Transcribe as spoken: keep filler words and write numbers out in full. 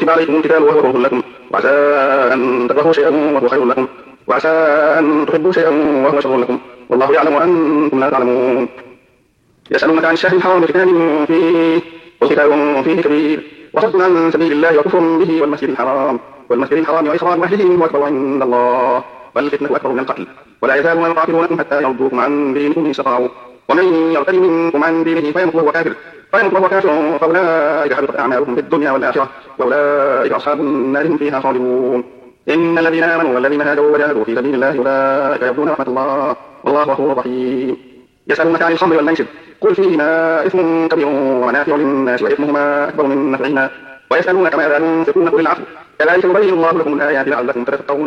كتب عليكم القتال وهو كره لكم وعسى أن تكرهوا شيئا وهو خير لكم وعسى أن تحبوا شيئا وهو شر لكم والله يعلم وأنتم لا تعلمون. يسألونك عن الشهر الحرام قتال فيه وقتال فيه كبير وصد عن سبيل الله وكفر به والمسجد الحرام والمسجد الحرام وإخراج أهله منه أكبر عند الله والفتنة أكبر من القتل ولا يزالون يقاتلونكم حتى يردوكم عن دينكم إن استطاعوا ومن يرتد منكم عن دينه فيمت وهو كافر فيمت وهو كافر فأولئك حبطت أعمالهم في الدنيا والآخرة وأولئك أصحاب النار هم فيها خالدون. إن الذين آمنوا والذين هادوا وجاهدوا في سبيل الله أولئك يرجون رحمة الله والله غفور رحيم. يسألونك عن الخمر والميسر قل فيهما إثم كبير ومنافع للناس وإثمهما أكبر من نفعهما ويسألونك ماذا ينفقون قل العفو كذلك يبين الله لكم الآيات لعلكم تتقون